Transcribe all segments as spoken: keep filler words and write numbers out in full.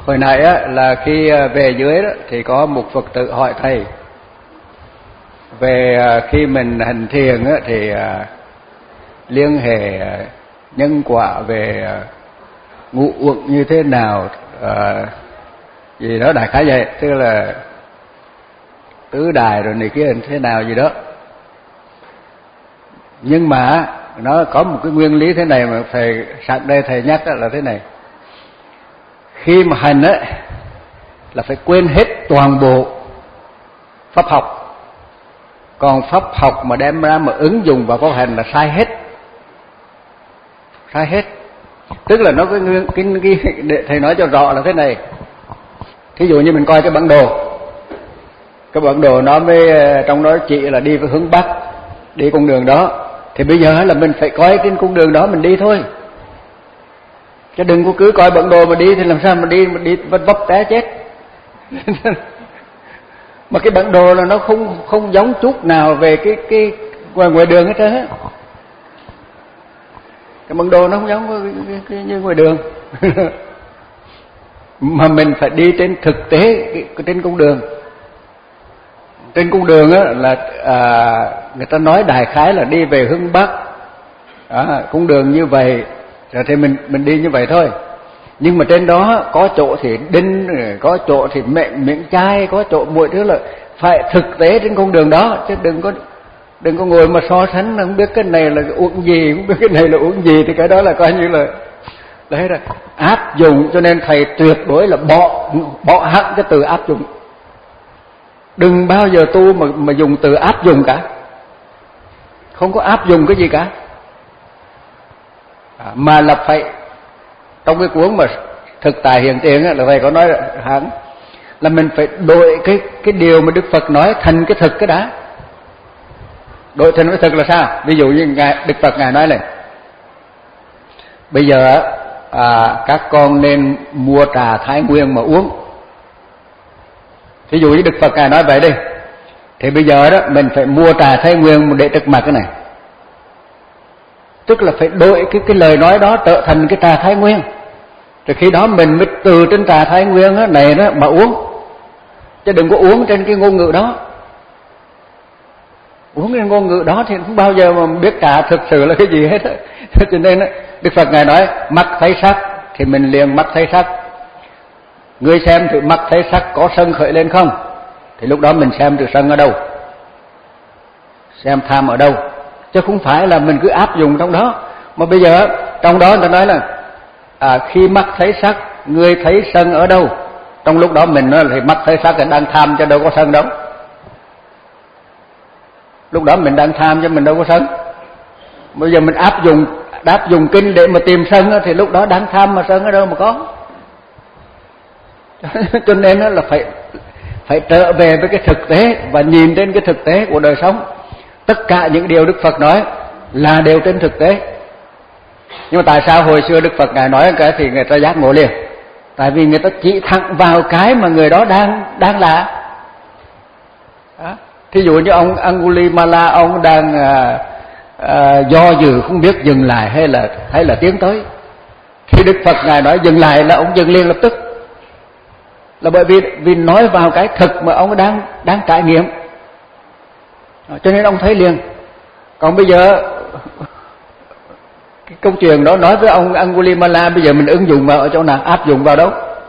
Hồi nãy á, là khi về dưới đó, thì có một Phật tử hỏi thầy về khi mình hành thiền á, thì liên hệ nhân quả về ngũ uẩn như thế nào, à, gì đó đại khái vậy, tức là tứ đài rồi này kia thế nào gì đó. Nhưng mà nó có một cái nguyên lý thế này mà thầy sẵn đây thầy nhắc là thế này: khi mà hành á là phải quên hết toàn bộ pháp học, còn pháp học mà đem ra mà ứng dụng vào pháp hành là sai hết, sai hết. Tức là nó cái cái, cái để thầy nói cho rõ là thế này. Thí dụ như mình coi cái bản đồ, cái bản đồ nó mới trong đó chỉ là đi với hướng bắc, đi con đường đó, thì bây giờ là mình phải coi trên con đường đó mình đi thôi, chứ đừng có cứ coi bản đồ mà đi thì làm sao mà đi mà đi vấp vấp té chết. Mà cái bản đồ là nó không không giống chút nào về cái cái ngoài ngoài đường hết trơn á. Cái bản đồ nó không giống cái, cái, cái, như ngoài đường. Mà mình phải đi trên thực tế cái, trên con đường. Trên con đường á là à, người ta nói đại khái là đi về hướng bắc, à, con đường như vậy rồi thì mình mình đi như vậy thôi. Nhưng mà trên đó có chỗ thì đinh, có chỗ thì mệnh miệng chai, có chỗ mọi thứ là phải thực tế trên con đường đó, chứ đừng có đừng có ngồi mà so sánh không biết cái này là uống gì, không biết cái này là uống gì, thì cái đó là coi như là đấy là áp dụng. Cho nên thầy tuyệt đối là bỏ bỏ hẳn cái từ áp dụng. Đừng bao giờ tu mà mà dùng từ áp dụng cả, không có áp dụng cái gì cả, à, mà là phải trong cái cuốn mà thực tại hiện tiền á, là thầy có nói hẳn là mình phải đổi cái cái điều mà Đức Phật nói thành cái thực cái đã. Đổi thành cái thực là sao? Ví dụ như ngài Đức Phật ngài nói này: bây giờ à, các con nên mua trà Thái Nguyên mà uống. Ví dụ như Đức Phật ngài nói vậy đi, thì bây giờ đó mình phải mua trà Thái Nguyên để trước mặt cái này. Tức là phải đổi cái cái lời nói đó trở thành cái trà Thái Nguyên. Rồi khi đó mình mới từ trên trà Thái Nguyên đó, này đó mà uống, chứ đừng có uống trên cái ngôn ngữ đó. Uống trên ngôn ngữ đó thì không bao giờ mà biết trà thực sự là cái gì hết. Cho nên đó, Đức Phật ngài nói mắt thấy sắc thì mình liền mắt thấy sắc. Ngươi xem thử mắt thấy sắc có sân khởi lên không, thì lúc đó mình xem thử sân ở đâu, xem tham ở đâu, chứ không phải là mình cứ áp dụng trong đó. Mà bây giờ trong đó người ta nói là à, khi mắt thấy sắc ngươi thấy sân ở đâu, trong lúc đó mình nói là mắt thấy sắc là đang tham chứ đâu có sân đâu. Lúc đó mình đang tham chứ mình đâu có sân. Bây giờ mình áp dụng áp dụng kinh để mà tìm sân thì lúc đó đang tham mà sân ở đâu mà có. Cho nên là phải phải trở về với cái thực tế và nhìn trên cái thực tế của đời sống. Tất cả những điều Đức Phật nói là đều trên thực tế. Nhưng mà tại sao hồi xưa Đức Phật ngài nói cái thì người ta giác ngộ liền? Tại vì người ta chỉ thẳng vào cái mà người đó đang đang là. Đó. Thí dụ như ông Angulimala, ông đang à, à, do dự không biết dừng lại hay là hay là tiến tới. Khi Đức Phật ngài nói dừng lại là ông dừng liền lập tức. Là bởi vì vì nói vào cái thực mà ông đang đang trải nghiệm, cho nên ông thấy liền. Còn bây giờ cái câu chuyện đó nói với ông Angulimala, bây giờ mình ứng dụng vào ở chỗ nào, áp dụng vào đâu?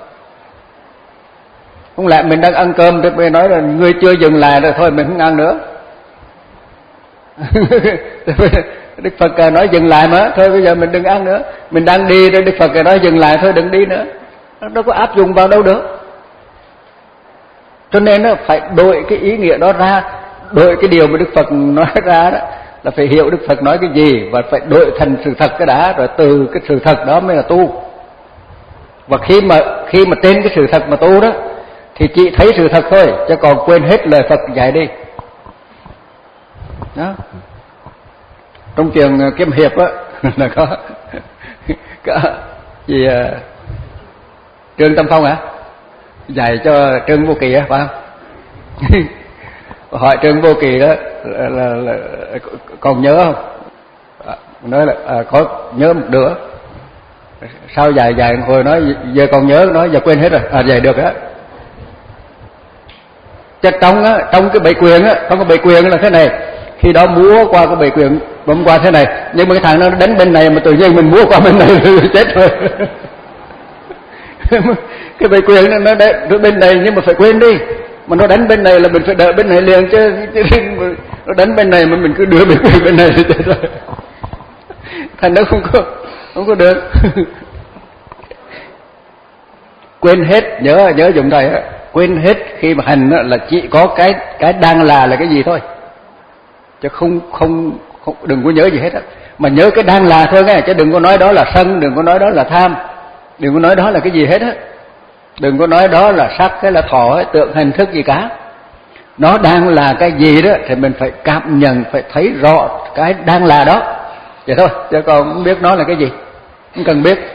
Không lẽ mình đang ăn cơm thì mình nói là ngươi chưa dừng lại rồi thôi mình không ăn nữa. Đức Phật nói dừng lại mà, thôi bây giờ mình đừng ăn nữa. Mình đang đi rồi Đức Phật nói dừng lại thôi đừng đi nữa. Nó đâu có áp dụng vào đâu được. Cho nên nó phải đổi cái ý nghĩa đó ra, đổi cái điều mà Đức Phật nói ra đó, là phải hiểu Đức Phật nói cái gì và phải đổi thành sự thật cái đã, rồi từ cái sự thật đó mới là tu. Và khi mà khi mà trên cái sự thật mà tu đó thì chỉ thấy sự thật thôi, chứ còn quên hết lời Phật dạy đi. Đó. Trong trường Kiếm Hiệp á là có có gì à, Trương Tâm Phong hả? Dạy cho Trương Vô Kỳ á phải không? Hỏi Trương Vô Kỳ đó là, là, là còn nhớ không? À, nói là à, có nhớ một đứa. Sau dài dài hồi nói giờ còn nhớ, nói giờ quên hết rồi. À vậy được á. Chứ trong á, trong cái bầy quyền á, trong cái bầy quyền là thế này, khi đó múa qua cái bầy quyền bấm qua thế này, nhưng mà cái thằng nó đánh bên này mà tự nhiên mình múa qua bên này thì chết rồi. Cái bầy quyền nó nó đánh bên này nhưng mà phải quên đi, mà nó đánh bên này là mình phải đợi bên này liền chứ, chứ nó đánh bên này mà mình cứ đưa bên quyền bên này thì chết rồi. Thành nó không có không có được. Quên hết, nhớ nhớ dùng thầy á, quên hết khi mà hành là chỉ có cái cái đang là là cái gì thôi, chứ không không, không đừng có nhớ gì hết á, mà nhớ cái đang là thôi nghe, chứ đừng có nói đó là sân, đừng có nói đó là tham, đừng có nói đó là cái gì hết á, đừng có nói đó là sắc hay là thọ hay tượng hình thức gì cả. Nó đang là cái gì đó thì mình phải cảm nhận, phải thấy rõ cái đang là đó vậy thôi, chứ còn không biết nó là cái gì, không cần biết.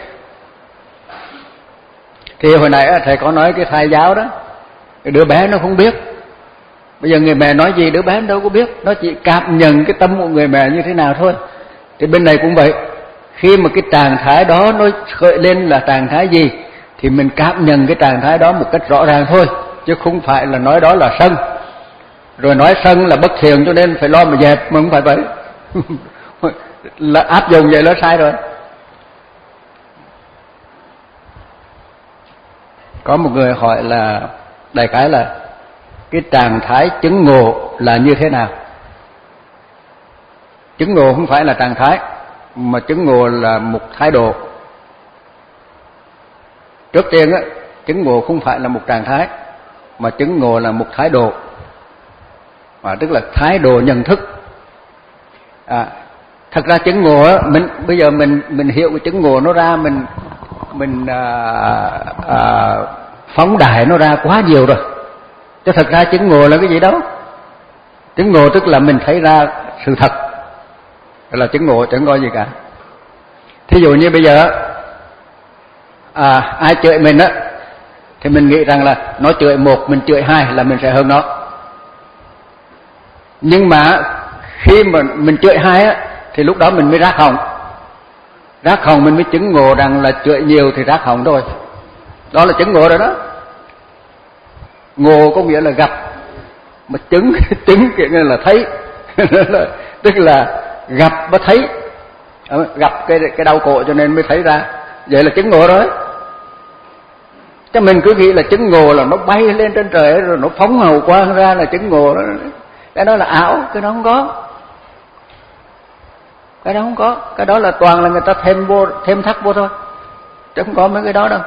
Thì hồi nãy thầy có nói cái thai giáo đó, cái đứa bé nó không biết. Bây giờ người mẹ nói gì đứa bé nó đâu có biết, nó chỉ cảm nhận cái tâm của người mẹ như thế nào thôi. Thì bên này cũng vậy, khi mà cái trạng thái đó nó khởi lên là trạng thái gì thì mình cảm nhận cái trạng thái đó một cách rõ ràng thôi, chứ không phải là nói đó là sân, rồi nói sân là bất thiện cho nên phải lo mà dẹp, mà không phải vậy. Là áp dụng vậy là sai rồi. Có một người hỏi là đại khái là cái trạng thái chứng ngộ là như thế nào? Chứng ngộ không phải là trạng thái, mà chứng ngộ là một thái độ. Trước tiên á, chứng ngộ không phải là một trạng thái, mà chứng ngộ là một thái độ, à, tức là thái độ nhận thức. À, thật ra chứng ngộ á, mình bây giờ mình mình hiểu cái chứng ngộ nó ra, mình mình à, à, phóng đại nó ra quá nhiều rồi. Chứ thật ra chứng ngộ là cái gì đó? Chứng ngộ tức là mình thấy ra sự thật, là chứng ngộ, chẳng có gì cả. Thí dụ như bây giờ à, ai chửi mình á, thì mình nghĩ rằng là nó chửi một, mình chửi hai là mình sẽ hơn nó. Nhưng mà khi mà mình chửi hai á, thì lúc đó mình mới rác họng. Rác họng mình mới chứng ngộ rằng là chửi nhiều thì rác họng rồi. Đó là chứng ngộ rồi đó. Ngộ có nghĩa là gặp, mà chứng chứng nghĩa là thấy. Tức là gặp và thấy, gặp cái cái đau khổ cho nên mới thấy ra, vậy là chứng ngộ rồi. Chứ mình cứ nghĩ là chứng ngộ là nó bay lên trên trời rồi nó phóng hào quang ra là chứng ngộ đó. Cái đó là ảo, cái đó không có. Cái đó không có, cái đó là toàn là người ta thêm vô, thêm thắt vô thôi, chứ không có mấy cái đó đâu.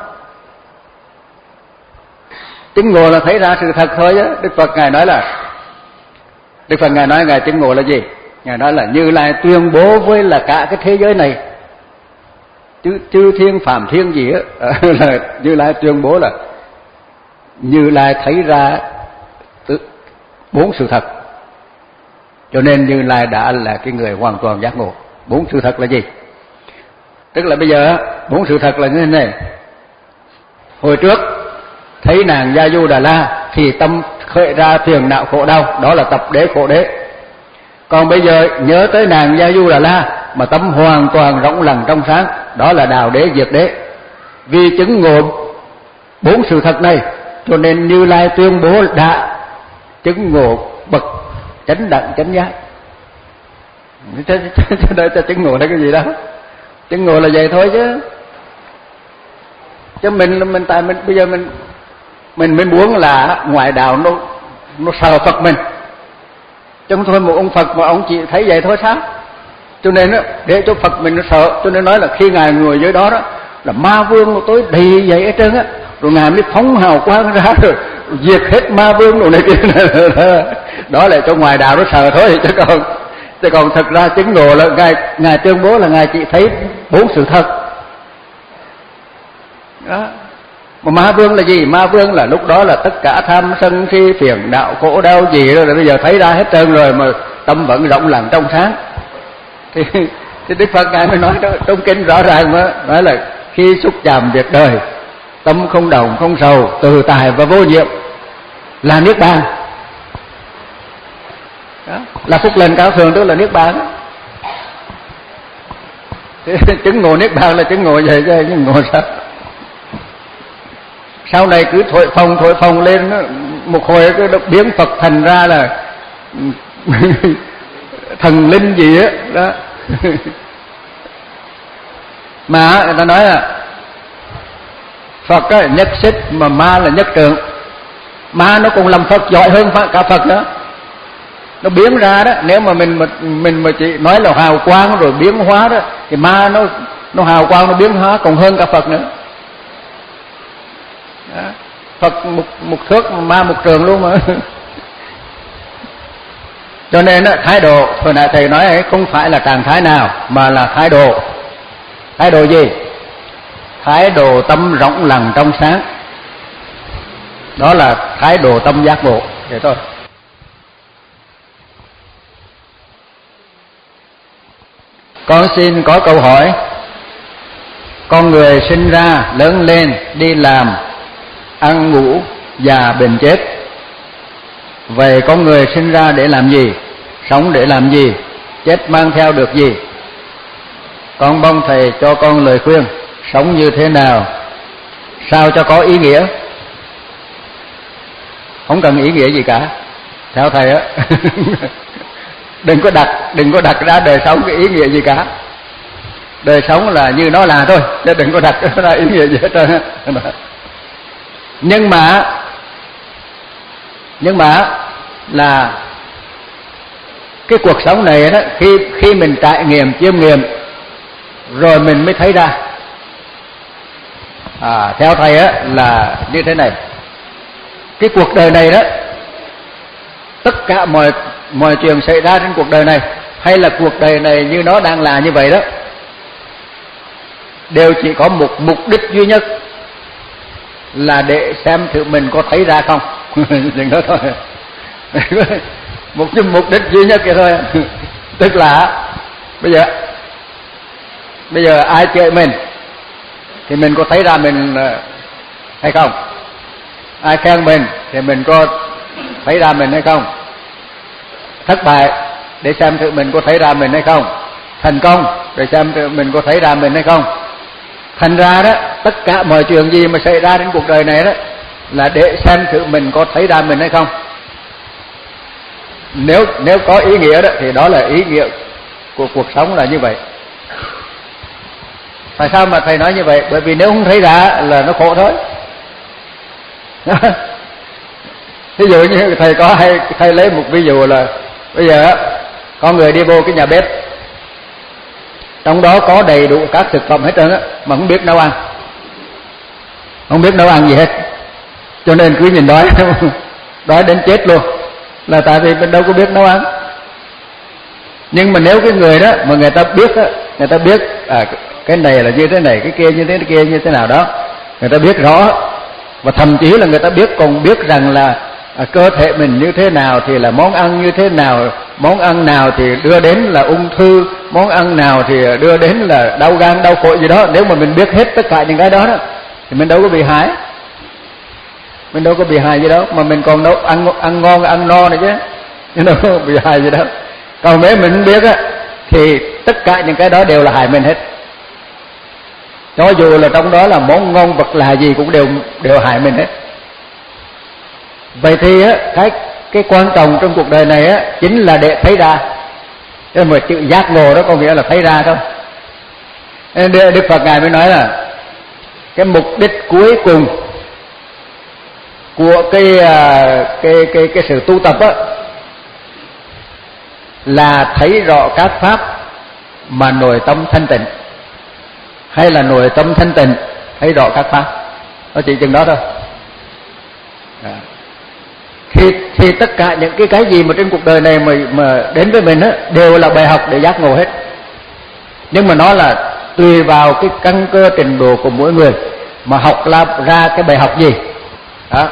Chứng ngộ là thấy ra sự thật thôi á. Đức Phật Ngài nói là, Đức Phật Ngài nói Ngài chứng ngộ là gì? Ngài nói là Như Lai tuyên bố với là cả cái thế giới này, chứ chư thiên phạm thiên gì á, là Như Lai tuyên bố là Như Lai thấy ra bốn sự thật, cho nên Như Lai đã là cái người hoàn toàn giác ngộ. Bốn sự thật là gì? Tức là bây giờ bốn sự thật là như thế này. Hồi trước thấy nàng Gia Du Đà La thì tâm khởi ra phiền não khổ đau, đó là tập đế khổ đế. Còn bây giờ nhớ tới nàng Gia Du Đà La mà tâm hoàn toàn rộng lặng trong sáng, đó là đào đế diệt đế. Vì chứng ngộ bốn sự thật này, cho nên Như Lai tuyên bố đã chứng ngộ bậc chánh đẳng chánh giác. Chứ đây cho chứng ngộ là cái gì đó? Chứng ngộ là vậy thôi chứ. Chứ mình mình tại mình bây giờ mình mình mới muốn là ngoại đạo nó nó sờ Phật mình. Chứ không thôi một ông Phật mà ông chỉ thấy vậy thôi sao? Cho nên á, để cho Phật mình nó sợ, cho nên nói là khi Ngài ngồi dưới đó đó là ma vương của tôi đầy vậy hết trơn á, rồi Ngài mới phóng hào quang ra rồi diệt hết ma vương đồ này kia. Đó là cho ngoài đạo nó sợ thôi, chứ còn chứ còn thật ra chứng ngộ là Ngài Ngài tuyên bố là Ngài chỉ thấy bốn sự thật. Đó. Mà ma vương là gì? Ma vương là lúc đó là tất cả tham sân si phiền não khổ đau gì đó, rồi bây giờ thấy ra hết trơn rồi mà tâm vẫn rộng lặng trong sáng. Thì, thì Đức Phật Ngài mới nói đó, trong kinh rõ ràng mà nói là khi xúc chạm việc đời, tâm không đồng không sầu, từ tài và vô nhiệm là niết bàn. Đó, là phúc lành cao thượng, tức là niết bàn. Chứng ngộ niết bàn là chứng ngộ vậy chứ chứng ngộ sao? Sau này cứ thổi phồng thổi phồng lên một hồi cái biến Phật thành ra là thần linh gì á đó, đó. Mà người ta nói là Phật á, nhất xích mà ma là nhất trượng. Ma nó cũng làm Phật giỏi hơn cả Phật nữa. Nó biến ra đó, nếu mà mình mà mình mà chỉ nói là hào quang rồi biến hóa đó, thì ma nó nó hào quang nó biến hóa còn hơn cả Phật nữa. Đó. Phật một một thước, ma một trường luôn mà. Cho nên đó, thái độ hồi nãy thầy nói ấy không phải là trạng thái nào mà là thái độ. Thái độ gì? Thái độ tâm rộng lặng trong sáng. Đó là thái độ tâm giác ngộ vậy thôi. Con xin có câu hỏi. Con người sinh ra, lớn lên, đi làm, ăn ngủ, già bệnh chết. Vậy con người sinh ra để làm gì? Sống để làm gì? Chết mang theo được gì? Con mong thầy cho con lời khuyên. Sống như thế nào sao cho có ý nghĩa? Không cần ý nghĩa gì cả. Theo thầy á, đừng có đặt đừng có đặt ra đời sống cái ý nghĩa gì cả. Đời sống là như nó là thôi, chứ đừng có đặt ra ý nghĩa gì hết trơn. Nhưng mà nhưng mà là cái cuộc sống này đó, khi khi mình trải nghiệm chiêm nghiệm rồi mình mới thấy ra. À, theo thầy á là như thế này. Cái cuộc đời này đó, tất cả mọi mọi chuyện xảy ra trên cuộc đời này, hay là cuộc đời này như nó đang là như vậy đó, đều chỉ có một mục đích duy nhất là để xem thử mình có thấy ra không. Chừng đó thôi. Một cái mục đích duy nhất vậy thôi. Tức là bây giờ bây giờ ai chửi mình thì mình có thấy ra mình hay không? Ai khen mình thì mình có thấy ra mình hay không? Thất bại để xem thử mình có thấy ra mình hay không? Thành công để xem thử mình có thấy ra mình hay không? Thành ra đó, tất cả mọi chuyện gì mà xảy ra trên cuộc đời này đó là để xem thử mình có thấy ra mình hay không. Nếu nếu có ý nghĩa đó thì đó là ý nghĩa của cuộc sống là như vậy. Tại sao mà thầy nói như vậy? Bởi vì nếu không thấy ra là nó khổ thôi. Ví dụ như thầy có hay thầy lấy một ví dụ là bây giờ có người đi vô cái nhà bếp, trong đó có đầy đủ các thực phẩm hết trơn á, mà không biết nấu ăn, không biết nấu ăn gì hết, cho nên cứ nhìn đói đói đến chết luôn, là tại vì mình đâu có biết nấu ăn. Nhưng mà nếu cái người đó mà người ta biết á, người ta biết à, cái này là như thế này, cái kia như thế kia như thế nào đó, người ta biết rõ, và thậm chí là người ta biết còn biết rằng là à, cơ thể mình như thế nào thì là món ăn như thế nào, món ăn nào thì đưa đến là ung thư, món ăn nào thì đưa đến là đau gan đau phổi gì đó. Nếu mà mình biết hết tất cả những cái đó, đó thì mình đâu có bị hại, mình đâu có bị hại gì đâu, mà mình còn đâu ăn ăn ngon ăn no này chứ, chứ đâu có bị hại gì đâu. Còn nếu mình không biết á thì tất cả những cái đó đều là hại mình hết. Cho dù là trong đó là món ngon vật là gì cũng đều đều hại mình hết. Vậy thì á, cái cái quan trọng trong cuộc đời này á chính là để thấy ra. Cái mà chữ giác ngộ đó có nghĩa là thấy ra thôi. Nên Đức Phật ngài mới nói là cái mục đích cuối cùng của cái cái cái cái sự tu tập á là thấy rõ các pháp mà nội tâm thanh tịnh, hay là nội tâm thanh tịnh thấy rõ các pháp. Nó chỉ chừng đó thôi. À. Thì, thì tất cả những cái cái gì mà trên cuộc đời này mà, mà đến với mình á đều là bài học để giác ngộ hết. Nhưng mà nó là tùy vào cái căn cơ trình độ của mỗi người mà học ra cái bài học gì. Đó.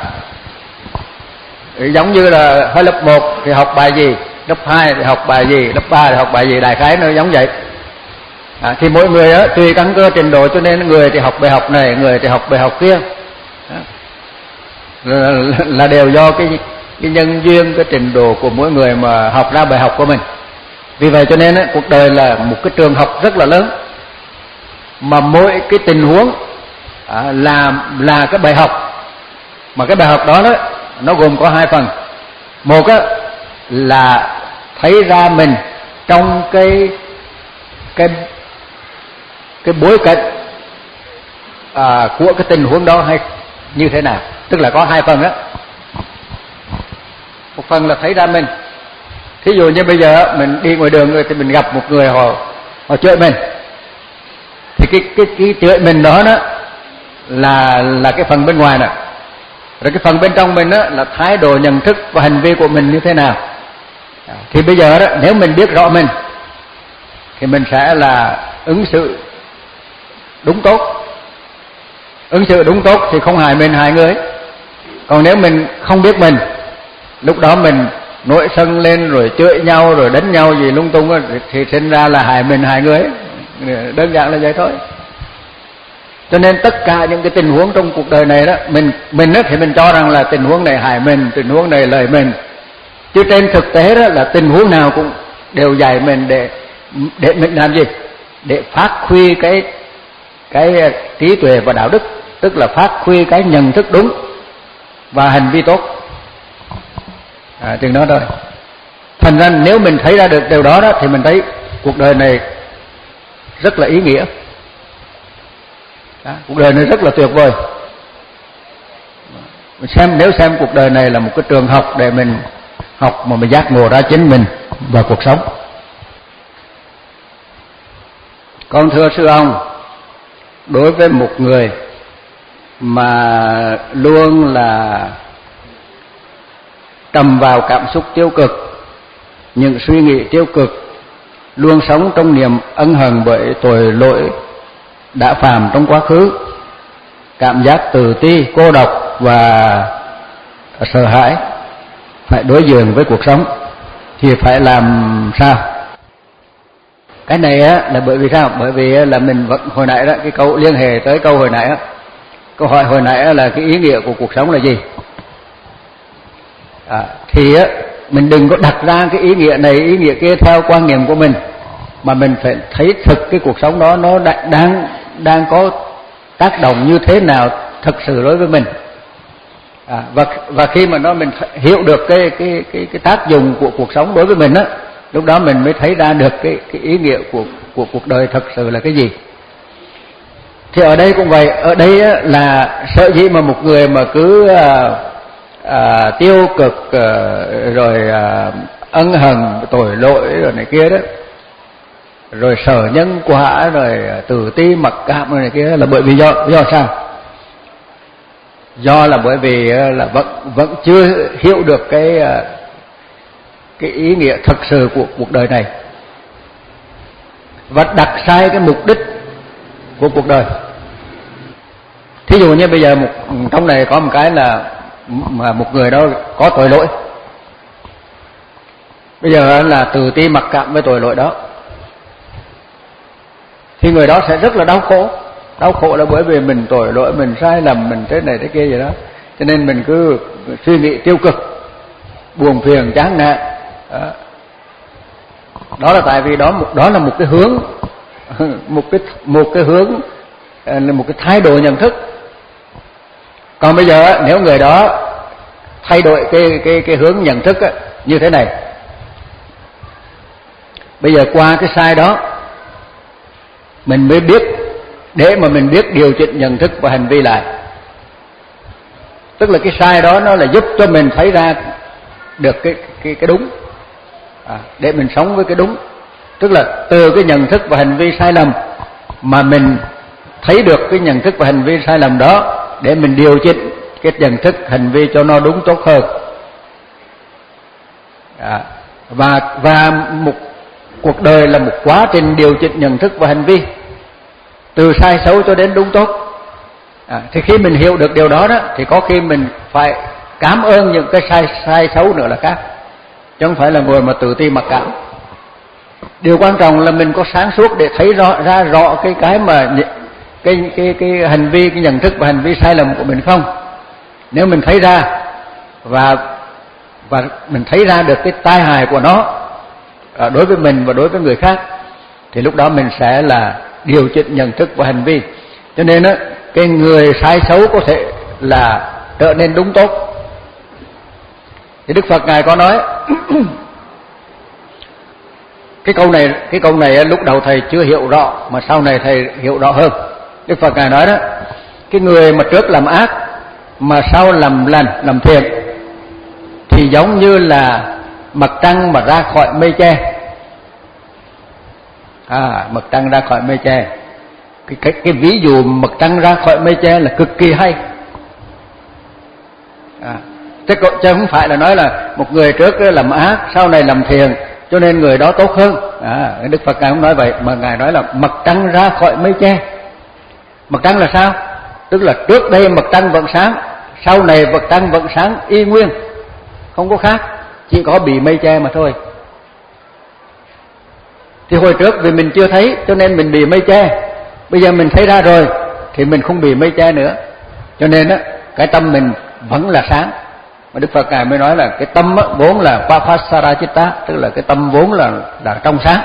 Giống như là hơi lớp một thì học bài gì, lớp hai thì học bài gì, lớp ba thì học bài gì, đại khái nó giống vậy. À, thì mỗi người á tùy căn cơ trình độ cho nên người thì học bài học này, người thì học bài học kia. Đó. Là, là đều do cái cái nhân duyên, cái trình độ của mỗi người mà học ra bài học của mình. Vì vậy cho nên á, cuộc đời là một cái trường học rất là lớn. mà mỗi cái tình huống à, là là cái bài học, mà cái bài học đó đó nó gồm có hai phần. Một á, là thấy ra mình trong cái cái cái bối cảnh à, của cái tình huống đó hay như thế nào, tức là có hai phần đó. Một phần là thấy ra mình, thí dụ như bây giờ mình đi ngoài đường rồi thì mình gặp một người họ họ chửi mình, thì cái cái cái chửi mình đó đó là là cái phần bên ngoài nè, rồi cái phần bên trong mình đó là thái độ, nhận thức và hành vi của mình như thế nào. Thì bây giờ đó, nếu mình biết rõ mình thì mình sẽ là ứng xử đúng tốt. Ứng xử đúng tốt thì không hại mình hại người. Còn nếu mình không biết mình, lúc đó mình nổi sân lên rồi chửi nhau rồi đánh nhau gì lung tung đó, thì sinh ra là hại mình hại người. Đơn giản là vậy thôi. Cho nên tất cả những cái tình huống trong cuộc đời này đó, mình mình đó thì mình cho rằng là tình huống này hại mình, tình huống này lợi mình. Chứ trên thực tế đó là tình huống nào cũng đều dạy mình để để mình làm gì? Để phát huy cái cái trí tuệ và đạo đức, tức là phát huy cái nhận thức đúng và hành vi tốt. À, chừng đó thôi. Thành ra nếu mình thấy ra được điều đó đó thì mình thấy cuộc đời này rất là ý nghĩa. Đó, cuộc đời này rất là tuyệt vời. Xem nếu xem cuộc đời này là một cái trường học để mình học mà mình giác ngộ ra chính mình và cuộc sống. Con thưa sư ông, đối với một người mà luôn là trầm vào cảm xúc tiêu cực, những suy nghĩ tiêu cực, luôn sống trong niềm ân hận bởi tội lỗi đã phạm trong quá khứ, cảm giác tự ti, cô độc và sợ hãi, phải đối diện với cuộc sống, thì phải làm sao? Cái này á là bởi vì sao? Bởi vì là mình vẫn hồi nãy đó, cái câu liên hệ tới câu hồi nãy á, câu hỏi hồi nãy là cái ý nghĩa của cuộc sống là gì? À, thì á mình đừng có đặt ra cái ý nghĩa này ý nghĩa kia theo quan niệm của mình, mà mình phải thấy thực cái cuộc sống đó nó đang đang có tác động như thế nào thực sự đối với mình. À, và và khi mà nó mình hiểu được cái cái cái cái tác dụng của cuộc sống đối với mình á, lúc đó mình mới thấy ra được cái cái ý nghĩa của của cuộc đời thật sự là cái gì. Thì ở đây cũng vậy, ở đây á, là sở dĩ mà một người mà cứ à, à, tiêu cực à, rồi à, ân hận tội lỗi rồi này kia đó, rồi sợ nhân quả, rồi tự ti mặc cảm rồi này kia, là bởi vì do do sao? Do là bởi vì là vẫn vẫn chưa hiểu được cái cái ý nghĩa thật sự của cuộc đời này, và đặt sai cái mục đích của cuộc đời. Thí dụ như bây giờ một trong này có một cái là mà một người đó có tội lỗi, bây giờ là tự ti mặc cảm với tội lỗi đó, thì người đó sẽ rất là đau khổ. Đau khổ là bởi vì mình tội lỗi, mình sai lầm, mình thế này thế kia vậy đó, cho nên mình cứ suy nghĩ tiêu cực, buồn phiền, chán nản. Đó. Đó là tại vì đó đó là một cái hướng, một cái một cái hướng là một cái thái độ nhận thức. Còn bây giờ nếu người đó thay đổi cái cái cái hướng nhận thức á, như thế này, bây giờ qua cái sai đó mình mới biết, để mà mình biết điều chỉnh nhận thức và hành vi lại. Tức là cái sai đó nó là giúp cho mình thấy ra được cái cái cái đúng, à, để mình sống với cái đúng. Tức là từ cái nhận thức và hành vi sai lầm mà mình thấy được cái nhận thức và hành vi sai lầm đó, để mình điều chỉnh cái nhận thức hành vi cho nó đúng tốt hơn. À, và và một cuộc đời là một quá trình điều chỉnh nhận thức và hành vi, từ sai xấu cho đến đúng tốt. À, thì khi mình hiểu được điều đó đó, thì có khi mình phải cảm ơn những cái sai sai xấu nữa là khác, chứ không phải là ngồi mà tự ti mặc cảm. Điều quan trọng là mình có sáng suốt để thấy rõ ra rõ cái cái mà cái cái cái hành vi, cái nhận thức và hành vi sai lầm của mình không. Nếu mình thấy ra và và mình thấy ra được cái tai hại của nó đối với mình và đối với người khác, thì lúc đó mình sẽ là điều chỉnh nhận thức và hành vi. Cho nên á, cái người sai xấu có thể là trở nên đúng tốt. Thì Đức Phật Ngài có nói cái câu này cái câu này lúc đầu thầy chưa hiểu rõ, mà sau này thầy hiểu rõ hơn. Đức Phật Ngài nói đó, cái người mà trước làm ác mà sau làm lành, làm thiện thì giống như là mặt trăng mà ra khỏi mây che. À, mặt trăng ra khỏi mây che. Cái, cái, cái ví dụ mặt trăng ra khỏi mây che là cực kỳ hay. À, chứ, chứ không phải là nói là một người trước làm ác sau này làm thiện cho nên người đó tốt hơn. À, Đức Phật Ngài không nói vậy, mà Ngài nói là mặt trăng ra khỏi mây che. Mặt trăng là sao? Tức là trước đây mặt trăng vẫn sáng, sau này mặt trăng vẫn sáng y nguyên, không có khác, chỉ có bị mây che mà thôi. Thì hồi trước vì mình chưa thấy cho nên mình bị mây che, bây giờ mình thấy ra rồi thì mình không bị mây che nữa. Cho nên á, cái tâm mình vẫn là sáng. Mà Đức Phật Ngài mới nói là cái tâm á, vốn là Papasara Chitta, tức là cái tâm vốn là là trong sáng.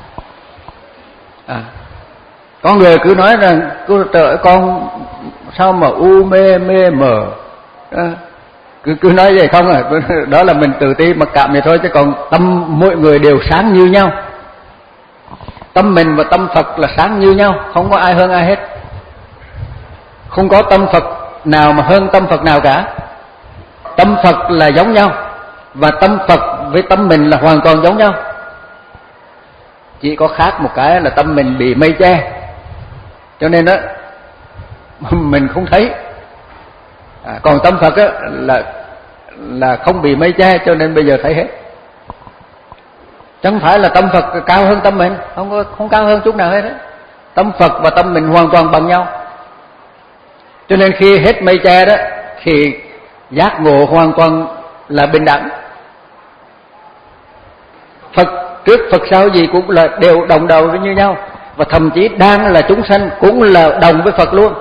À, có người cứ nói rằng cô trời con sao mà u mê mê mờ, à, cứ cứ nói vậy không à. Đó là mình tự ti mặc cảm vậy thôi, chứ còn tâm mỗi người đều sáng như nhau. Tâm mình và tâm Phật là sáng như nhau, không có ai hơn ai hết. Không có tâm Phật nào mà hơn tâm Phật nào cả. Tâm Phật là giống nhau, và tâm Phật với tâm mình là hoàn toàn giống nhau. Chỉ có khác một cái là tâm mình bị mây che, cho nên đó mình không thấy. À, còn tâm Phật á, là là không bị mây che, cho nên bây giờ thấy hết. Chẳng phải là tâm Phật cao hơn tâm mình, không có không cao hơn chút nào hết. Tâm Phật và tâm mình hoàn toàn bằng nhau. Cho nên khi hết mây che đó thì giác ngộ hoàn toàn là bình đẳng. Phật trước Phật sau gì cũng là đều đồng đầu với như nhau, và thậm chí đang là chúng sanh cũng là đồng với Phật luôn.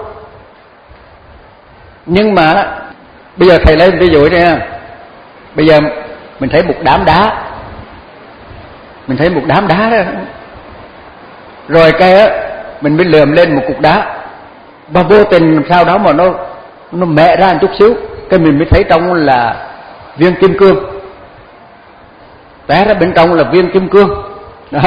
Nhưng mà bây giờ thầy lấy ví dụ đây nha. Bây giờ mình thấy một đám đá, mình thấy một đám đá đó, rồi cái á mình mới lườm lên một cục đá, và vô tình sau đó mà nó nó mẹ ra một chút xíu, cái mình mới thấy trong là viên kim cương, té ra bên trong là viên kim cương đó.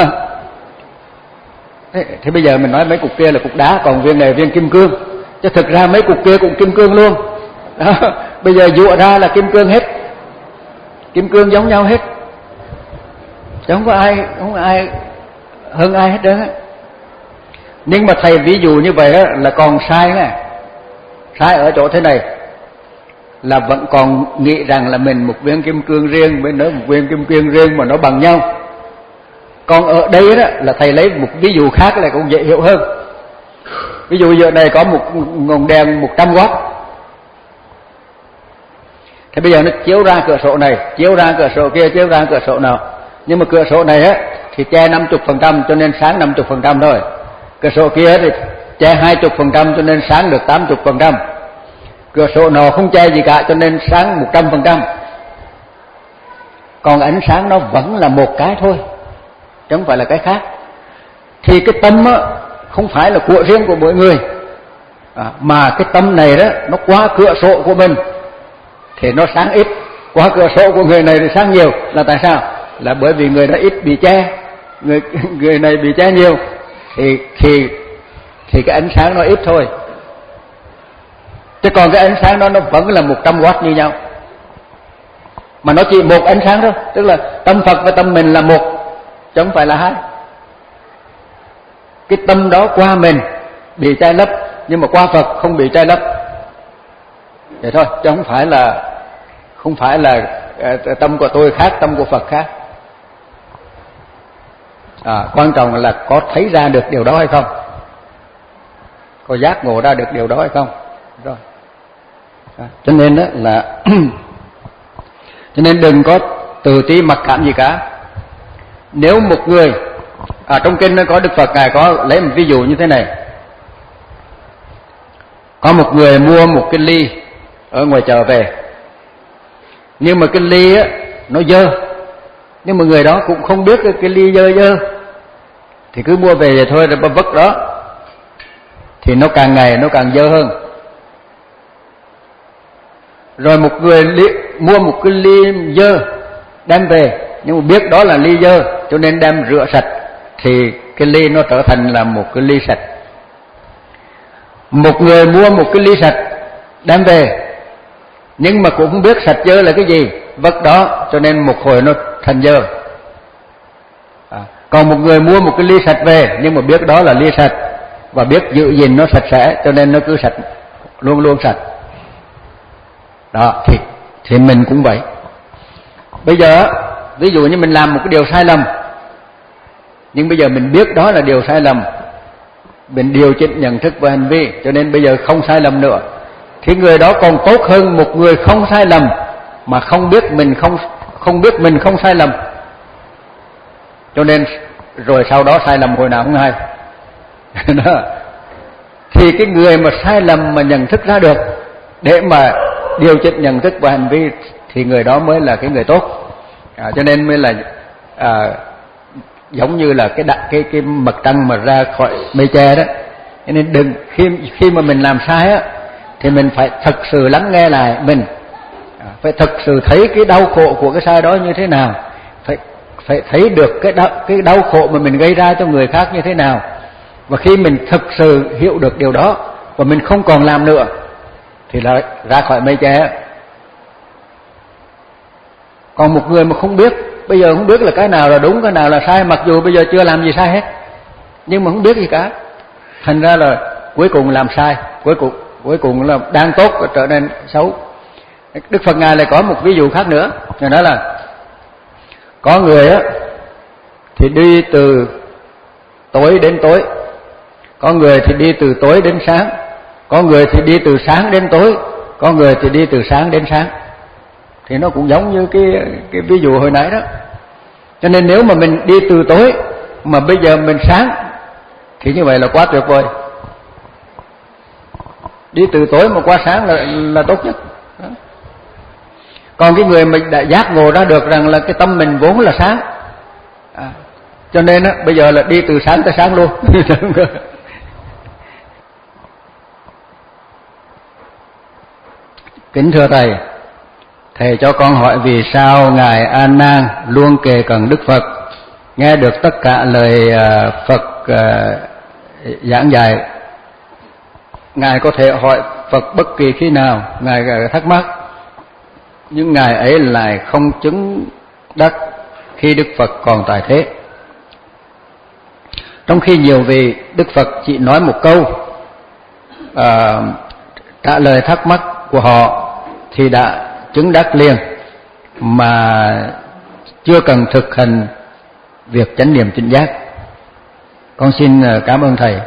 Thế, thế bây giờ mình nói mấy cục kia là cục đá, còn viên này là viên kim cương, chứ thực ra mấy cục kia cũng kim cương luôn đó. Bây giờ dụa ra là kim cương hết, kim cương giống nhau hết, chứ không có ai không có ai hơn ai hết đó. Nhưng mà thầy ví dụ như vậy đó là còn sai nè. Sai ở chỗ thế này, là vẫn còn nghĩ rằng là mình một viên kim cương riêng, bên nữa một viên kim cương riêng mà nó bằng nhau. Còn ở đây đó là thầy lấy một ví dụ khác là cũng dễ hiểu hơn. Ví dụ giờ này có một ngọn đèn một trăm oát, thì bây giờ nó chiếu ra cửa sổ này, chiếu ra cửa sổ kia, chiếu ra cửa sổ nào. Nhưng mà cửa sổ này á thì che năm mươi phần trăm cho nên sáng năm mươi phần trăm thôi. Cửa sổ kia thì che hai mươi phần trăm cho nên sáng được tám mươi phần trăm. Cửa sổ nào không che gì cả cho nên sáng một trăm phần trăm. Còn ánh sáng nó vẫn là một cái thôi, chứ không phải là cái khác. Thì cái tâm á không phải là của riêng của mỗi người, à, mà cái tâm này đó nó qua cửa sổ của mình thì nó sáng ít, qua cửa sổ của người này thì sáng nhiều. Là tại sao? Là bởi vì người đó ít bị che, người người này bị che nhiều, thì thì thì cái ánh sáng nó ít thôi. Chứ còn cái ánh sáng đó nó vẫn là một trăm oát như nhau, mà nó chỉ một ánh sáng thôi. Tức là tâm Phật và tâm mình là một, chứ không phải là hai. Cái tâm đó qua mình bị che lấp, nhưng mà qua Phật không bị che lấp. Vậy thôi, chứ không phải là không phải là tâm của tôi khác, tâm của Phật khác. À, quan trọng là có thấy ra được điều đó hay không, có giác ngộ ra được điều đó hay không. Rồi. À, cho nên đó là cho nên đừng có tự ti mặc cảm gì cả. Nếu một người à, trong kinh nó có Đức Phật Ngài có lấy một ví dụ như thế này. Có một người mua một cái ly ở ngoài chợ về, nhưng mà cái ly á nó dơ, nhưng mà người đó cũng không biết cái ly dơ dơ, thì cứ mua về vậy thôi rồi vứt đó, thì nó càng ngày nó càng dơ hơn. Rồi một người li, mua một cái ly dơ đem về, nhưng mà biết đó là ly dơ cho nên đem rửa sạch, thì cái ly nó trở thành là một cái ly sạch. Một người mua một cái ly sạch đem về, nhưng mà cũng không biết sạch dơ là cái gì, vứt đó cho nên một hồi nó thành dơ. À, còn một người mua một cái ly sạch về nhưng mà biết đó là ly sạch và biết giữ gìn nó sạch sẽ, cho nên nó cứ sạch, luôn luôn sạch. Đó, thì thì mình cũng vậy. Bây giờ ví dụ như mình làm một cái điều sai lầm, nhưng bây giờ mình biết đó là điều sai lầm, mình điều chỉnh nhận thức và hành vi, cho nên bây giờ không sai lầm nữa, thì người đó còn tốt hơn một người không sai lầm mà không biết mình không không biết mình không sai lầm, cho nên rồi sau đó sai lầm hồi nào không hay. Đó. Thì cái người mà sai lầm mà nhận thức ra được để mà điều chỉnh nhận thức và hành vi thì người đó mới là cái người tốt. À, cho nên mới là à, giống như là cái đặt cái cái mặt trăng mà ra khỏi mây che đó. Cho nên đừng khi khi mà mình làm sai á thì mình phải thật sự lắng nghe lại mình, à, phải thật sự thấy cái đau khổ của cái sai đó như thế nào, phải phải thấy được cái đau, cái đau khổ mà mình gây ra cho người khác như thế nào. Và khi mình thực sự hiểu được điều đó và mình không còn làm nữa thì là ra khỏi mây che. Còn một người mà không biết, bây giờ không biết là cái nào là đúng, cái nào là sai, mặc dù bây giờ chưa làm gì sai hết, nhưng mà không biết gì cả, thành ra là cuối cùng làm sai, cuối cùng cuối cùng là đang tốt trở nên xấu. Đức Phật Ngài lại có một ví dụ khác nữa, Ngài nói là có người á thì đi từ tối đến tối, có người thì đi từ tối đến sáng, có người thì đi từ sáng đến tối, có người thì đi từ sáng đến sáng. Thì nó cũng giống như cái cái ví dụ hồi nãy đó. Cho nên nếu mà mình đi từ tối mà bây giờ mình sáng thì như vậy là quá tuyệt vời. Đi từ tối mà qua sáng là là tốt nhất. Đó. Còn cái người mình đã giác ngộ ra được rằng là cái tâm mình vốn là sáng, à, cho nên á bây giờ là đi từ sáng tới sáng luôn. Kính thưa thầy, thầy cho con hỏi vì sao ngài A Nan luôn kề cận Đức Phật, nghe được tất cả lời Phật giảng dạy, ngài có thể hỏi Phật bất kỳ khi nào ngài thắc mắc, nhưng ngài ấy lại không chứng đắc khi Đức Phật còn tại thế. Trong khi nhiều vị Đức Phật chỉ nói một câu à, trả lời thắc mắc của họ thì đã chứng đắc liền mà chưa cần thực hành việc chánh niệm tỉnh giác. Con xin cảm ơn thầy.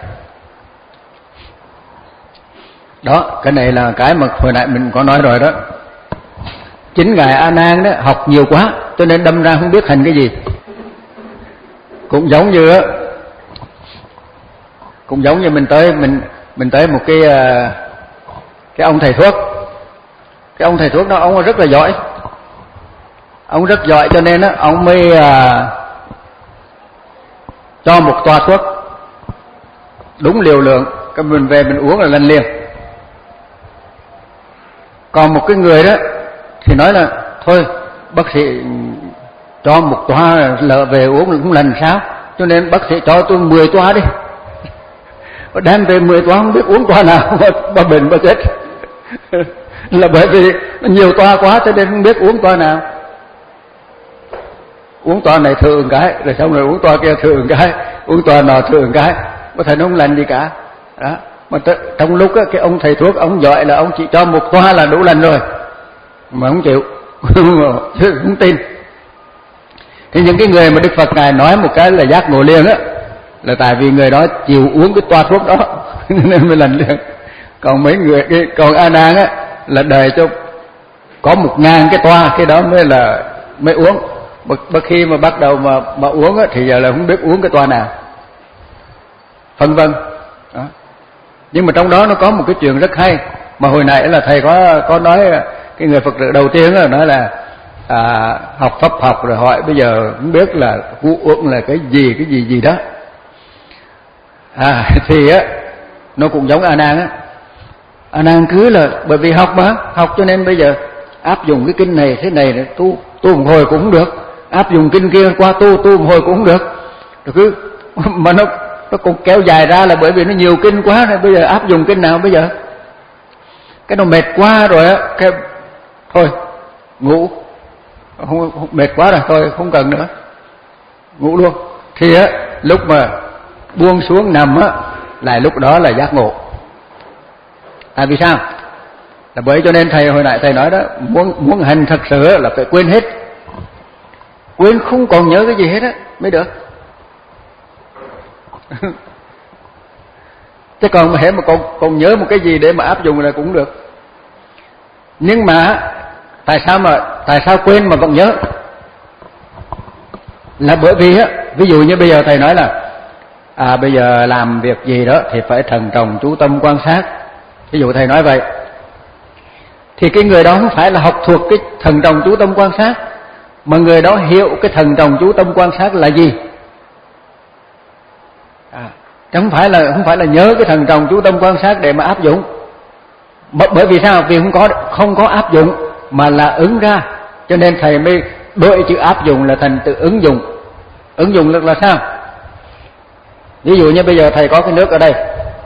Đó, cái này là cái mà hồi nãy mình có nói rồi đó. Chính ngài A Nan đó học nhiều quá cho nên đâm ra không biết hành cái gì. Cũng giống như cũng giống như mình tới mình mình tới một cái cái ông thầy thuốc. Cái ông thầy thuốc đó ông rất là giỏi. Ông rất giỏi cho nên đó ông mới à, cho một toa thuốc đúng liều lượng, cái mình về mình uống là lần liền. Còn một cái người đó thì nói là thôi bác sĩ cho một toa lỡ về uống cũng lần sao, cho nên bác sĩ cho tôi mười toa đi. Đem về mười toa không biết uống toa nào, bà bệnh bà chết. Là bởi vì nhiều toa quá cho nên không biết uống toa nào. Uống toa này thường cái, rồi xong rồi uống toa kia thường cái, uống toa nọ thường cái, có thể nó không lành gì cả. Đó. Mà t- trong lúc á, cái ông thầy thuốc ông giỏi là ông chỉ cho một toa là đủ lành rồi, mà không chịu, không tin. Thì những cái người mà Đức Phật ngài nói một cái là giác ngộ liền á, là tại vì người đó chịu uống cái toa thuốc đó nên mới lành liền. Còn mấy người cái còn A Nan á là đời cho có một ngàn cái toa, cái đó mới là mới uống. Bất khi mà bắt đầu mà mà uống á thì giờ là không biết uống cái toa nào, phân vân. Đó. Nhưng mà trong đó nó có một cái chuyện rất hay mà hồi nãy là thầy có có nói, cái người Phật tử đầu tiên là nói là à, học pháp học rồi hỏi bây giờ không biết là uống là cái gì cái gì gì đó. À thì á nó cũng giống A Nan á. A Nan cứ là bởi vì học mà, học cho nên bây giờ áp dụng cái kinh này thế này tu tu một hồi cũng không được, áp dụng kinh kia qua tu tu một hồi cũng không được, rồi cứ mà nó nó cũng kéo dài ra là bởi vì nó nhiều kinh quá rồi, bây giờ áp dụng kinh nào bây giờ? Cái nó mệt quá rồi á, cái thôi ngủ, không, không mệt quá rồi thôi không cần nữa, ngủ luôn. Thì á lúc mà buông xuống nằm á, lại lúc đó là giác ngộ. Tại vì sao? Là bởi cho nên thầy hồi nãy thầy nói đó, muốn muốn hành thật sự là phải quên hết, quên không còn nhớ cái gì hết á mới được. Chứ còn hễ mà còn còn nhớ một cái gì để mà áp dụng là cũng được. Nhưng mà tại sao mà tại sao quên mà vẫn nhớ? Là bởi vì á, ví dụ như bây giờ thầy nói là à bây giờ làm việc gì đó thì phải thần trọng chú tâm quan sát. Ví dụ thầy nói vậy, thì cái người đó không phải là học thuộc cái thần trọng chú tâm quan sát, mà người đó hiểu cái thần trọng chú tâm quan sát là gì. À, chứ không phải là không phải là nhớ cái thần trọng chú tâm quan sát để mà áp dụng. Bởi vì sao? Vì không có không có áp dụng mà là ứng ra, cho nên thầy mới đổi chữ áp dụng là thành từ ứng dụng. Ứng dụng là, là sao? Ví dụ như bây giờ thầy có cái nước ở đây,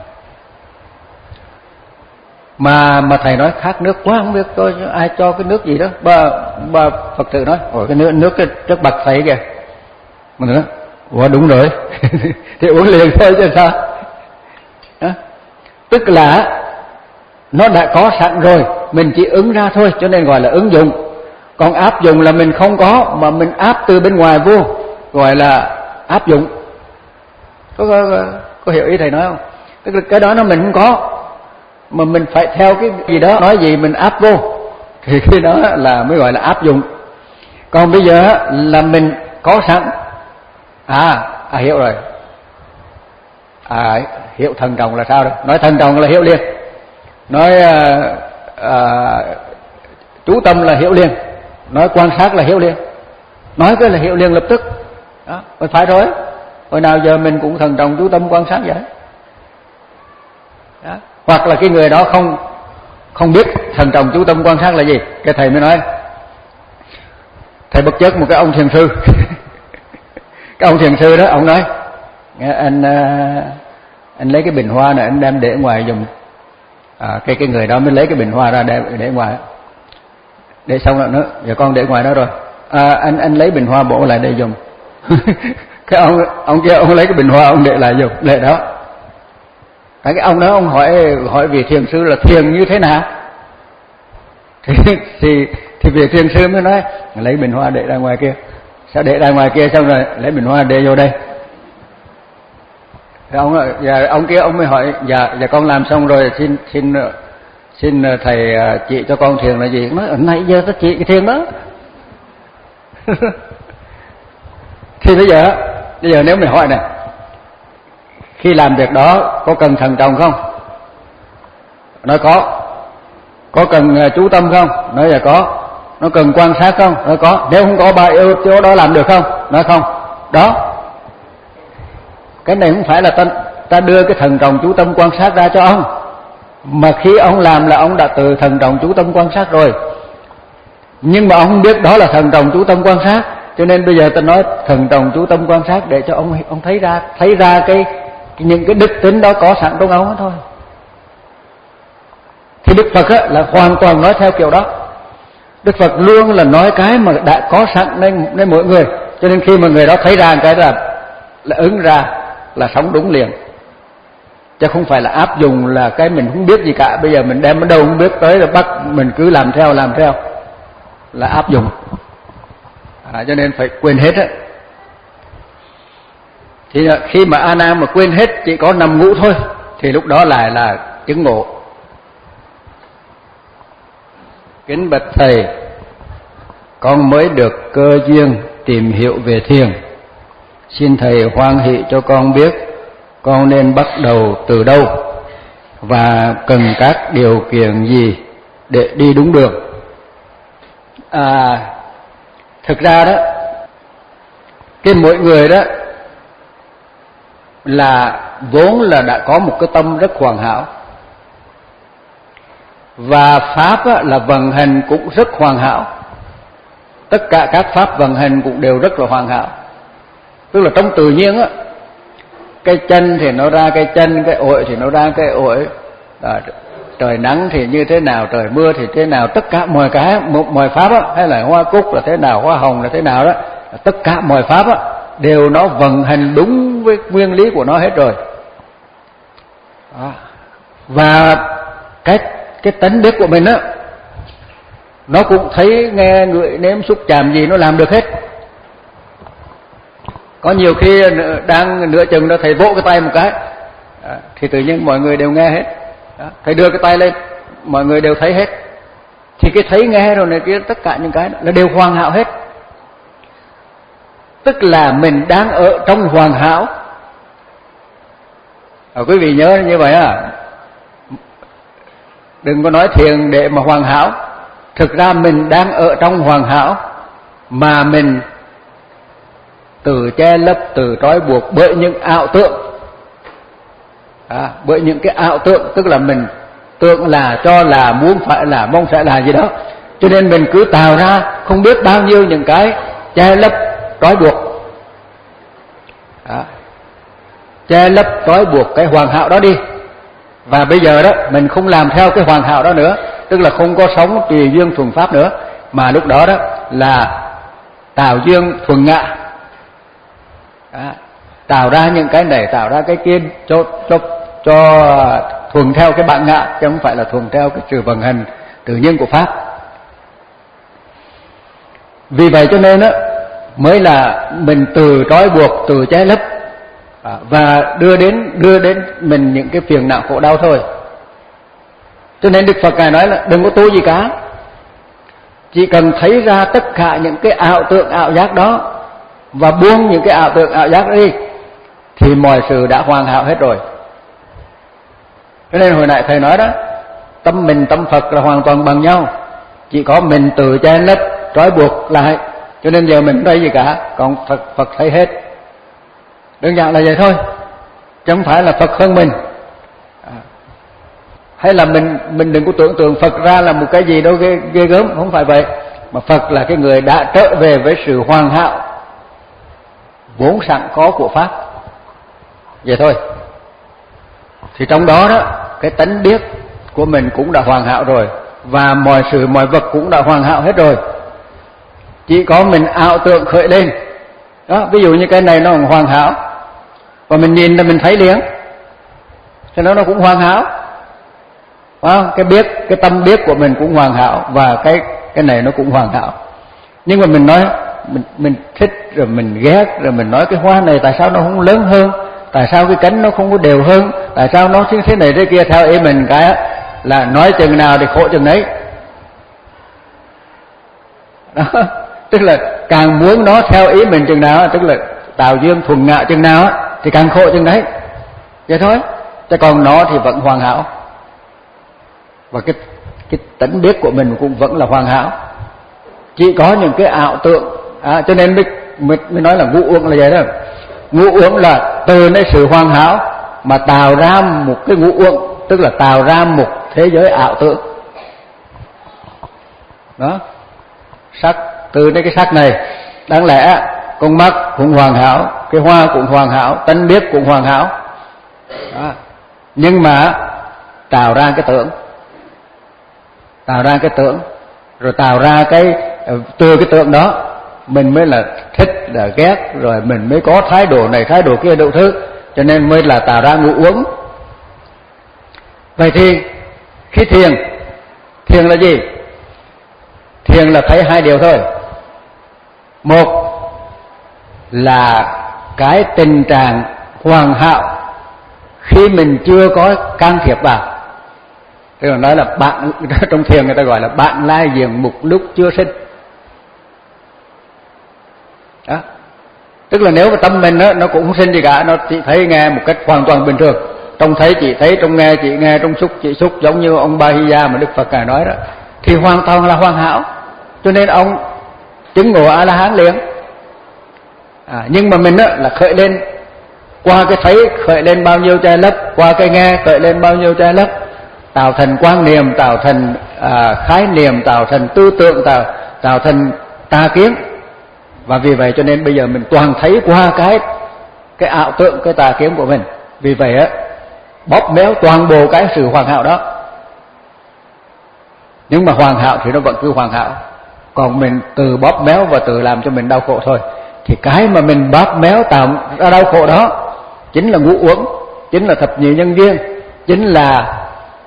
mà mà thầy nói khát nước quá, không biết tôi ai cho cái nước gì đó, ba ba Phật tử nói ôi cái nước nước cái trước bạch thầy kìa, mình nói ủa đúng rồi thì uống liền thôi chứ sao. Đó. Tức là nó đã có sẵn rồi, mình chỉ ứng ra thôi, cho nên gọi là ứng dụng. Còn áp dụng là mình không có mà mình áp từ bên ngoài vô, gọi là áp dụng. Có, có, có hiểu ý thầy nói không? Tức là cái đó nó mình không có, mà mình phải theo cái gì đó nói gì mình áp vô, thì cái đó là mới gọi là áp dụng. Còn bây giờ là mình có sẵn, à, à hiểu rồi, à hiểu thần trọng là sao đó? Nói thần trọng là hiểu liền, nói à, à, chú tâm là hiểu liền, nói quan sát là hiểu liền, nói cái là hiểu liền lập tức. Đó, phải rồi. Hồi nào giờ mình cũng thần trọng chú tâm quan sát vậy. Đó. Hoặc là cái người đó không không biết thần trọng chú tâm quan sát là gì, cái thầy mới nói, thầy bất chợt một cái ông thiền sư cái ông thiền sư đó, ông nói anh anh lấy cái bình hoa này anh đem để ngoài dùng. À, cái cái người đó mới lấy cái bình hoa ra để để ngoài, để xong rồi nữa, giờ con để ngoài đó rồi. À, anh anh lấy bình hoa bổ lại để dùng. Cái ông ông kia ông lấy cái bình hoa ông để lại dùng, để đó. Cái cái ông đó ông hỏi hỏi vị thiền sư là thiền như thế nào, thì thì thì vị thiền sư mới nói lấy bình hoa để ra ngoài kia. Sao để ra ngoài kia xong rồi lấy bình hoa để vô đây. Thì ông và ông kia ông mới hỏi dạ dạ con làm xong rồi xin xin xin thầy chỉ cho con thiền là gì. Nói nãy giờ ta chỉ cái thiền đó. Thì bây giờ bây giờ nếu mày hỏi này, khi làm việc đó có cần thần trọng không? Nói có. Có cần chú tâm không? Nói là có. Nó cần quan sát không? Nói có. Nếu không có bà yêu chỗ đó làm được không? Nói không. Đó. Cái này không phải là ta, ta đưa cái thần trọng chú tâm quan sát ra cho ông, mà khi ông làm là ông đã từ thần trọng chú tâm quan sát rồi. Nhưng mà ông không biết đó là thần trọng chú tâm quan sát, cho nên bây giờ ta nói thần trọng chú tâm quan sát để cho ông ông thấy ra thấy ra cái, cái những cái đức tính đó có sẵn trong ông đó thôi. Thì Đức Phật á, là hoàn toàn nói theo kiểu đó. Đức Phật luôn là nói cái mà đã có sẵn nên, nên mỗi người, cho nên khi mà người đó thấy ra cái là là ứng ra, là sống đúng liền, chứ không phải là áp dụng là cái mình không biết gì cả. Bây giờ mình đem ở đâu không biết tới là bắt mình cứ làm theo làm theo là áp dụng. À, cho nên phải quên hết á. Thì khi mà A Nan mà quên hết chỉ có nằm ngủ thôi thì lúc đó lại là chứng ngộ. Kính bạch thầy, con mới được cơ duyên tìm hiểu về thiền, xin thầy hoan hỷ cho con biết con nên bắt đầu từ đâu và cần các điều kiện gì để đi đúng đường. À, thực ra đó, cái mỗi người đó là vốn là đã có một cái tâm rất hoàn hảo, và pháp á, là vận hành cũng rất hoàn hảo. Tất cả các pháp vận hành cũng đều rất là hoàn hảo. Tức là trong tự nhiên á, cái chân thì nó ra cái chân, cái ổi thì nó ra cái ổi. Đó, trời nắng thì như thế nào, trời mưa thì thế nào, tất cả mọi cái, mọi pháp á, hay là hoa cúc là thế nào, hoa hồng là thế nào đó, tất cả mọi pháp á đều nó vận hành đúng với nguyên lý của nó hết rồi. Đó. Và cái cái tánh biết của mình á, nó cũng thấy nghe ngửi nếm xúc chạm gì nó làm được hết. Có nhiều khi đang nửa chừng nó thầy vỗ cái tay một cái, à, thì tự nhiên mọi người đều nghe hết. Đó. Thầy đưa cái tay lên, mọi người đều thấy hết. Thì cái thấy nghe rồi này kia, tất cả những cái đó là đều hoàn hảo hết. Tức là mình đang ở trong hoàn hảo. À, quý vị nhớ như vậy à, đừng có nói thiền để mà hoàn hảo. Thực ra mình đang ở trong hoàn hảo, mà mình từ che lấp, từ trói buộc bởi những ảo tượng. À, bởi những cái ảo tượng, tức là mình tưởng là, cho là, muốn phải là, mong sẽ là gì đó. Cho nên mình cứ tạo ra không biết bao nhiêu những cái che lấp, trói buộc. À, che lấp, trói buộc cái hoàn hảo đó đi. Và bây giờ đó mình không làm theo cái hoàn hảo đó nữa, tức là không có sống tùy duyên thuần pháp nữa, mà lúc đó đó là tạo duyên thuần ngã. À, tạo ra những cái này, tạo ra cái kia cho cho cho thuần theo cái bản ngã, chứ không phải là thuần theo cái sự vận hành tự nhiên của pháp. Vì vậy cho nên đó mới là mình từ trói buộc, từ che lấp, à, và đưa đến đưa đến mình những cái phiền não khổ đau thôi. Cho nên Đức Phật Ngài nói là đừng có tu gì cả, chỉ cần thấy ra tất cả những cái ảo tượng ảo giác đó và buông những cái ảo tượng ảo giác đi, thì mọi sự đã hoàn hảo hết rồi. Cho nên hồi nãy thầy nói đó, tâm mình tâm Phật là hoàn toàn bằng nhau, chỉ có mình tự che lấp trói buộc lại. Cho nên giờ mình không thấy gì cả, còn Phật, Phật thấy hết. Đơn giản là vậy thôi, chứ không phải là Phật hơn mình. À, hay là mình mình đừng có tưởng tượng Phật ra là một cái gì đâu ghê, ghê gớm, không phải vậy. Mà Phật là cái người đã trở về với sự hoàn hảo vốn sẵn có của pháp. Vậy thôi. Thì trong đó đó, cái tánh biết của mình cũng đã hoàn hảo rồi, và mọi sự mọi vật cũng đã hoàn hảo hết rồi. Chỉ có mình ảo tượng khởi lên. Đó, ví dụ như cái này nó hoàn hảo, và mình nhìn là mình thấy liền, cho nó nó cũng hoàn hảo. Đó, cái biết, cái tâm biết của mình cũng hoàn hảo, và cái cái này nó cũng hoàn hảo. Nhưng mà mình nói mình mình thích rồi mình ghét, rồi mình nói cái hoa này tại sao nó không lớn hơn, tại sao cái cánh nó không có đều hơn, tại sao nó thế này thế kia, theo ý mình cái là nói chừng nào thì khổ chừng đấy. Đó, tức là càng muốn nó theo ý mình chừng nào, tức là tạo duyên thuần ngã chừng nào thì càng khổ chừng đấy. Vậy thôi, chứ còn nó thì vẫn hoàn hảo, và cái cái tánh biết của mình cũng vẫn là hoàn hảo. Chỉ có những cái ảo tượng, à, cho nên mới, mới mới nói là ngũ uẩn là vậy đó. Ngũ uẩn là từ nơi sự hoàn hảo mà tạo ra một cái ngũ uẩn, tức là tạo ra một thế giới ảo tượng. Đó, sắc, từ nơi cái sắc này, đáng lẽ con mắt cũng hoàn hảo, cái hoa cũng hoàn hảo, tánh biết cũng hoàn hảo. Đó. Nhưng mà tạo ra cái tưởng, tạo ra cái tưởng, rồi tạo ra cái, từ cái tưởng đó mình mới là thích là ghét, rồi mình mới có thái độ này thái độ kia đủ thứ, cho nên mới là tạo ra ngũ uẩn. Vậy thì khi thiền, thiền là gì? Thiền là thấy hai điều thôi. Một là cái tình trạng hoàn hảo khi mình chưa có can thiệp vào, tức là nói là bạn, trong thiền người ta gọi là bạn lai diện mục lúc chưa sinh. Đó, tức là nếu mà tâm mình đó, nó cũng không sinh gì cả, nó chỉ thấy nghe một cách hoàn toàn bình thường, trong thấy chỉ thấy, trong nghe chỉ nghe, trong xúc chỉ xúc, giống như ông Bahiya mà Đức Phật Ngài nói đó, thì hoàn toàn là hoàn hảo. Cho nên ông chứng ngộ A La Hán liền. À, nhưng mà mình đó là khởi lên qua cái thấy khởi lên bao nhiêu che lấp, qua cái nghe khởi lên bao nhiêu che lấp, tạo thành quan niệm, tạo thành à, khái niệm, tạo thành tư tưởng, tạo tạo thành tà kiến. Và vì vậy cho nên bây giờ mình toàn thấy qua cái cái ảo tượng, cái tà kiến của mình. Vì vậy á, bóp méo toàn bộ cái sự hoàn hảo đó. Nhưng mà hoàn hảo thì nó vẫn cứ hoàn hảo, còn mình từ bóp méo và tự làm cho mình đau khổ thôi. Thì cái mà mình bóp méo tạo ra đau khổ đó chính là ngũ uẩn, chính là thập nhị nhân duyên, chính là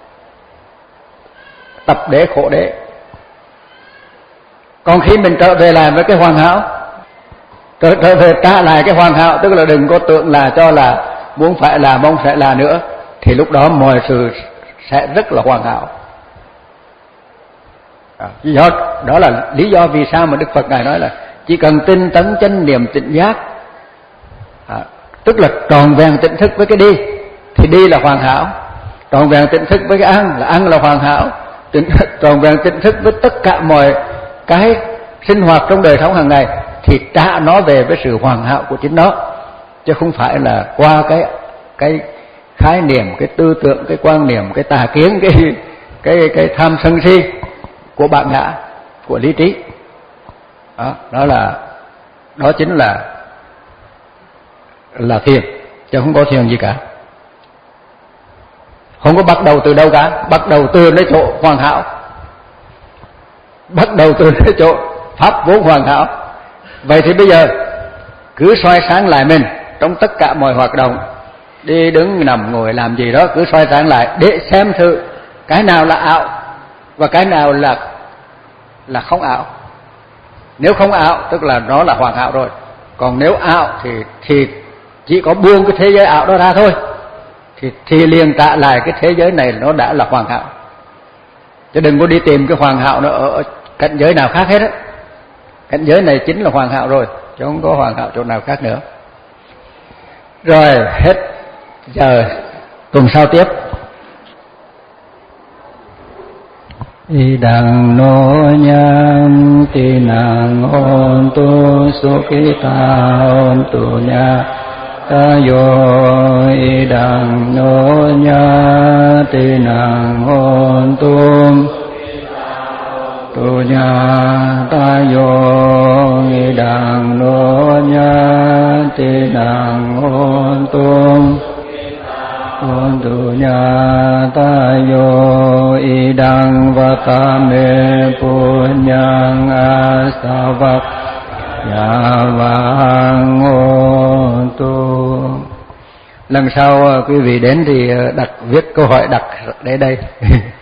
tập đế khổ đế. Còn khi mình trở về lại với cái hoàn hảo, trở, trở về trả lại cái hoàn hảo, tức là đừng có tưởng là cho là muốn phải là mong sẽ là nữa, thì lúc đó mọi sự sẽ rất là hoàn hảo. À, do đó là lý do vì sao mà Đức Phật ngài nói là chỉ cần tinh tấn chánh niệm tỉnh giác, à, tức là tròn vẹn tỉnh thức với cái đi thì đi là hoàn hảo, tròn vẹn tỉnh thức với cái ăn là ăn là hoàn hảo, tròn vẹn tỉnh thức với tất cả mọi cái sinh hoạt trong đời sống hàng ngày thì trả nó về với sự hoàn hảo của chính nó, chứ không phải là qua cái cái khái niệm, cái tư tưởng, cái quan niệm, cái tà kiến, cái cái cái tham sân si của bản ngã, của lý trí. Đó, đó là đó chính là là thiền, chứ không có thiền gì cả. Không có bắt đầu từ đâu cả, bắt đầu từ nơi chỗ hoàn hảo, bắt đầu từ nơi chỗ pháp vốn hoàn hảo. Vậy thì bây giờ cứ soi sáng lại mình trong tất cả mọi hoạt động, đi đứng nằm ngồi làm gì đó, cứ soi sáng lại để xem thử cái nào là ảo và cái nào là là không ảo. Nếu không ảo tức là nó là hoàn hảo rồi, còn nếu ảo thì thì chỉ có buông cái thế giới ảo đó ra thôi, thì thì liền trả lại cái thế giới này nó đã là hoàn hảo. Chứ đừng có đi tìm cái hoàn hảo nó ở cảnh giới nào khác hết á. Cảnh giới này chính là hoàn hảo rồi, chứ không có hoàn hảo chỗ nào khác nữa. Rồi hết giờ, tuần sau tiếp. Idang no nham ti nang on tu sukita on tu nya tayo idang no nya ti nang on tu tu nya tayo idang no nya ti nang on tu on tu nya tayo idang vatame punyang asavak yavang on tu. Lần sau quý vị đến thì đặt viết câu hỏi đặt để đây.